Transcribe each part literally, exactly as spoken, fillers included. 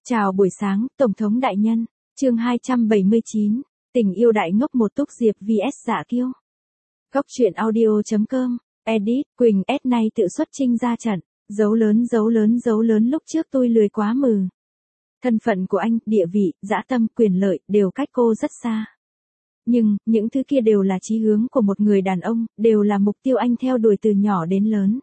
Chào buổi sáng, Tổng thống đại nhân. Chương hai trăm bảy mươi chín, tình yêu đại ngốc một Túc Diệp vs Dạ Kiêu. Góc truyện audio chấm com, edit, Quỳnh S nay tự xuất chinh ra trận, dấu lớn dấu lớn dấu lớn lúc trước tôi lười quá mừ. Thân phận của anh, địa vị, dã tâm, quyền lợi, đều cách cô rất xa. Nhưng, những thứ kia đều là chí hướng của một người đàn ông, đều là mục tiêu anh theo đuổi từ nhỏ đến lớn.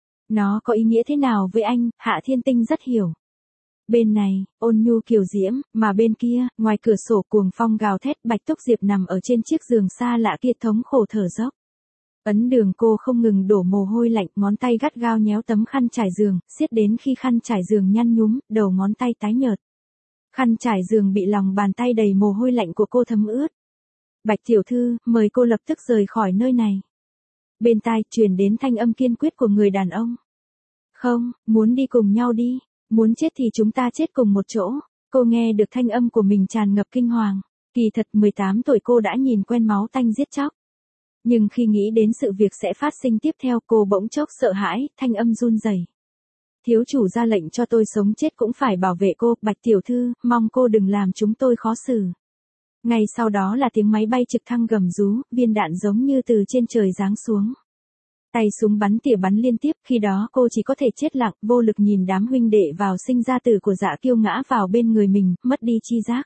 Nó có ý nghĩa thế nào với anh, Hạ Thiên Tinh rất hiểu. Bên này, ôn nhu kiều diễm, mà bên kia, ngoài cửa sổ cuồng phong gào thét, Bạch Túc Diệp nằm ở trên chiếc giường xa lạ kia thống khổ thở dốc. Ấn Đường cô không ngừng đổ mồ hôi lạnh, ngón tay gắt gao nhéo tấm khăn trải giường, siết đến khi khăn trải giường nhăn nhúm, đầu ngón tay tái nhợt. Khăn trải giường bị lòng bàn tay đầy mồ hôi lạnh của cô thấm ướt. Bạch tiểu thư, mời cô lập tức rời khỏi nơi này. Bên tai truyền đến thanh âm kiên quyết của người đàn ông. Không, muốn đi cùng nhau đi. Muốn chết thì chúng ta chết cùng một chỗ. Cô nghe được thanh âm của mình tràn ngập kinh hoàng. Kỳ thật mười tám tuổi cô đã nhìn quen máu tanh giết chóc. Nhưng khi nghĩ đến sự việc sẽ phát sinh tiếp theo, cô bỗng chốc sợ hãi, thanh âm run rẩy. Thiếu chủ ra lệnh cho tôi sống chết cũng phải bảo vệ cô, Bạch tiểu thư, mong cô đừng làm chúng tôi khó xử. Ngay sau đó là tiếng máy bay trực thăng gầm rú, viên đạn giống như từ trên trời giáng xuống. Tay súng bắn tỉa bắn liên tiếp, khi đó cô chỉ có thể chết lặng, vô lực nhìn đám huynh đệ vào sinh ra tử của Dạ Kiêu ngã vào bên người mình, mất đi chi giác.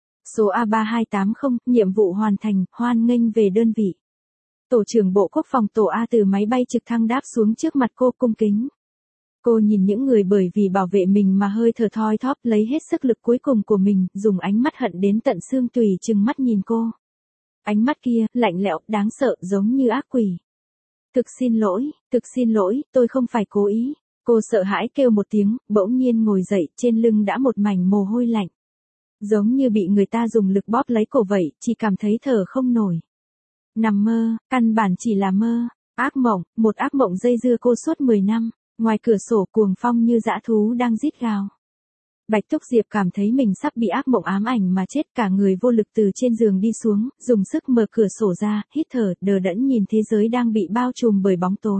Số A ba hai tám không, nhiệm vụ hoàn thành, hoan nghênh về đơn vị. Tổ trưởng Bộ Quốc phòng Tổ A từ máy bay trực thăng đáp xuống trước mặt cô cung kính. Cô nhìn những người bởi vì bảo vệ mình mà hơi thở thoi thóp, lấy hết sức lực cuối cùng của mình, dùng ánh mắt hận đến tận xương tùy trừng mắt nhìn cô. Ánh mắt kia, lạnh lẽo, đáng sợ, giống như ác quỷ. Thực xin lỗi, thực xin lỗi, tôi không phải cố ý. Cô sợ hãi kêu một tiếng, bỗng nhiên ngồi dậy, trên lưng đã một mảnh mồ hôi lạnh. Giống như bị người ta dùng lực bóp lấy cổ vậy, chỉ cảm thấy thở không nổi. Nằm mơ, căn bản chỉ là mơ, ác mộng, một ác mộng dây dưa cô suốt mười năm, ngoài cửa sổ cuồng phong như dã thú đang rít gào. Bạch Túc Diệp cảm thấy mình sắp bị ác mộng ám ảnh mà chết, cả người vô lực từ trên giường đi xuống, dùng sức mở cửa sổ ra, hít thở, đờ đẫn nhìn thế giới đang bị bao trùm bởi bóng tối.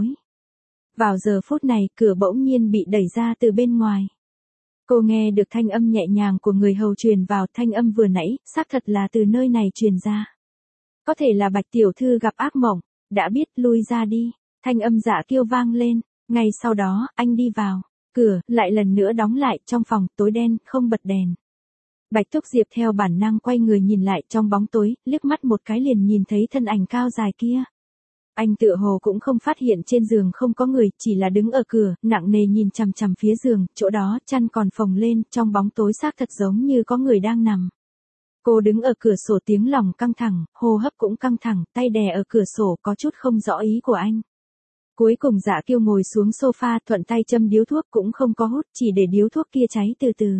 Vào giờ phút này, cửa bỗng nhiên bị đẩy ra từ bên ngoài. Cô nghe được thanh âm nhẹ nhàng của người hầu truyền vào, thanh âm vừa nãy, xác thật là từ nơi này truyền ra. Có thể là Bạch tiểu thư gặp ác mộng, đã biết, lui ra đi. Thanh âm Dạ Kiêu vang lên, ngay sau đó, anh đi vào. Cửa, lại lần nữa đóng lại, trong phòng, tối đen, không bật đèn. Bạch Túc Diệp theo bản năng quay người nhìn lại trong bóng tối, liếc mắt một cái liền nhìn thấy thân ảnh cao dài kia. Anh tựa hồ cũng không phát hiện trên giường không có người, chỉ là đứng ở cửa, nặng nề nhìn chằm chằm phía giường, chỗ đó, chăn còn phồng lên, trong bóng tối xác thật giống như có người đang nằm. Cô đứng ở cửa sổ, tiếng lòng căng thẳng, hô hấp cũng căng thẳng, tay đè ở cửa sổ, có chút không rõ ý của anh. Cuối cùng Dạ Kiêu ngồi xuống sofa, thuận tay châm điếu thuốc, cũng không có hút, chỉ để điếu thuốc kia cháy từ từ.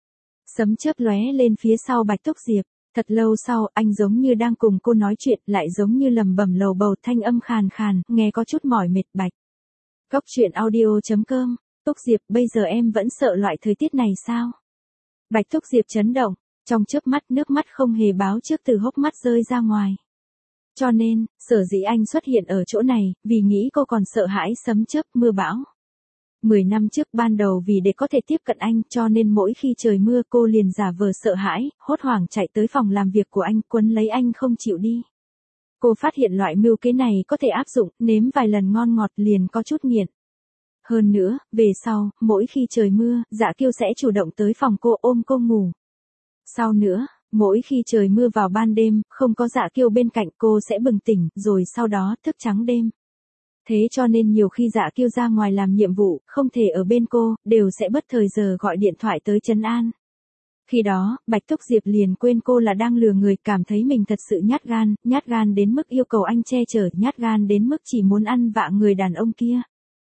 Sấm chớp lóe lên phía sau Bạch Túc Diệp. Thật lâu sau, anh giống như đang cùng cô nói chuyện, lại giống như lầm bầm lầu bầu, thanh âm khàn khàn, nghe có chút mỏi mệt. Bạch. Góc truyện audio chấm com. Túc Diệp, bây giờ em vẫn sợ loại thời tiết này sao? Bạch Túc Diệp chấn động, trong chớp mắt nước mắt không hề báo trước từ hốc mắt rơi ra ngoài. Cho nên, sở dĩ anh xuất hiện ở chỗ này, vì nghĩ cô còn sợ hãi sấm chớp, mưa bão. Mười năm trước ban đầu vì để có thể tiếp cận anh, cho nên mỗi khi trời mưa cô liền giả vờ sợ hãi, hốt hoảng chạy tới phòng làm việc của anh, quấn lấy anh không chịu đi. Cô phát hiện loại mưu kế này có thể áp dụng, nếm vài lần ngon ngọt liền có chút nghiện. Hơn nữa, về sau, mỗi khi trời mưa, Dạ Kiêu sẽ chủ động tới phòng cô ôm cô ngủ. Sau nữa, mỗi khi trời mưa vào ban đêm, không có Dạ Kiêu bên cạnh cô sẽ bừng tỉnh, rồi sau đó thức trắng đêm. Thế cho nên nhiều khi Dạ Kiêu ra ngoài làm nhiệm vụ, không thể ở bên cô, đều sẽ bất thời giờ gọi điện thoại tới trấn an. Khi đó, Bạch Túc Diệp liền quên cô là đang lừa người, cảm thấy mình thật sự nhát gan, nhát gan đến mức yêu cầu anh che chở, nhát gan đến mức chỉ muốn ăn vạ người đàn ông kia.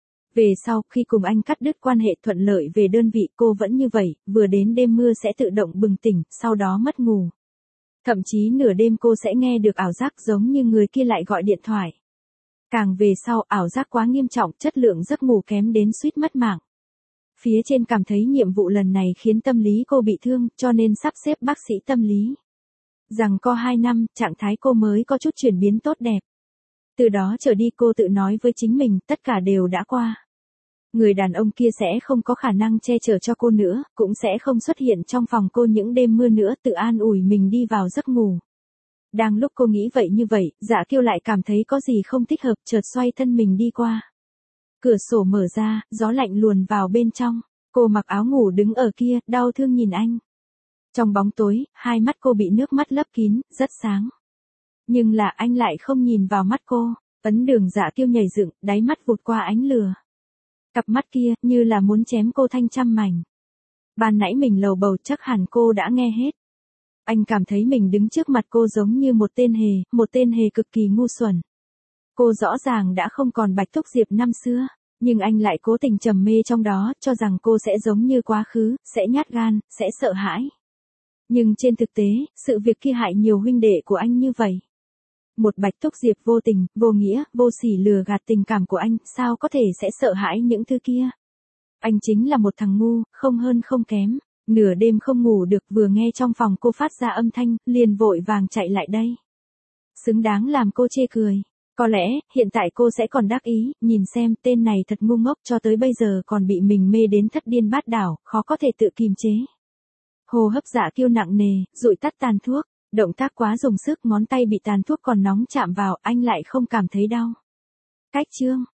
Về sau, khi cùng anh cắt đứt quan hệ thuận lợi về đơn vị, cô vẫn như vậy, vừa đến đêm mưa sẽ tự động bừng tỉnh, sau đó mất ngủ. Thậm chí nửa đêm cô sẽ nghe được ảo giác giống như người kia lại gọi điện thoại. Càng về sau, ảo giác quá nghiêm trọng, chất lượng giấc ngủ kém đến suýt mất mạng. Phía trên cảm thấy nhiệm vụ lần này khiến tâm lý cô bị thương, cho nên sắp xếp bác sĩ tâm lý. Rằng co hai năm, trạng thái cô mới có chút chuyển biến tốt đẹp. Từ đó trở đi cô tự nói với chính mình, tất cả đều đã qua. Người đàn ông kia sẽ không có khả năng che chở cho cô nữa, cũng sẽ không xuất hiện trong phòng cô những đêm mưa nữa, tự an ủi mình đi vào giấc ngủ. Đang lúc cô nghĩ vậy như vậy, Dạ Kiêu lại cảm thấy có gì không thích hợp, chợt xoay thân mình đi qua. Cửa sổ mở ra, gió lạnh luồn vào bên trong. Cô mặc áo ngủ đứng ở kia, đau thương nhìn anh. Trong bóng tối, hai mắt cô bị nước mắt lấp kín, rất sáng. Nhưng là anh lại không nhìn vào mắt cô. Ấn Đường Dạ Kiêu nhảy dựng, đáy mắt vụt qua ánh lửa. Cặp mắt kia, như là muốn chém cô thành trăm mảnh. Ban nãy mình lầu bầu chắc hẳn cô đã nghe hết. Anh cảm thấy mình đứng trước mặt cô giống như một tên hề, một tên hề cực kỳ ngu xuẩn. Cô rõ ràng đã không còn Bạch Túc Diệp năm xưa, nhưng anh lại cố tình trầm mê trong đó, cho rằng cô sẽ giống như quá khứ, sẽ nhát gan, sẽ sợ hãi. Nhưng trên thực tế, sự việc kia hại nhiều huynh đệ của anh như vậy. Một Bạch Túc Diệp vô tình, vô nghĩa, vô sỉ lừa gạt tình cảm của anh, sao có thể sẽ sợ hãi những thứ kia. Anh chính là một thằng ngu, không hơn không kém. Nửa đêm không ngủ được, vừa nghe trong phòng cô phát ra âm thanh, liền vội vàng chạy lại đây. Xứng đáng làm cô chê cười. Có lẽ, hiện tại cô sẽ còn đắc ý, nhìn xem, tên này thật ngu ngốc, cho tới bây giờ còn bị mình mê đến thất điên bát đảo, khó có thể tự kiềm chế. Hô hấp Dạ Kiêu nặng nề, dụi tắt tàn thuốc, động tác quá dùng sức, ngón tay bị tàn thuốc còn nóng chạm vào, anh lại không cảm thấy đau. Cách chương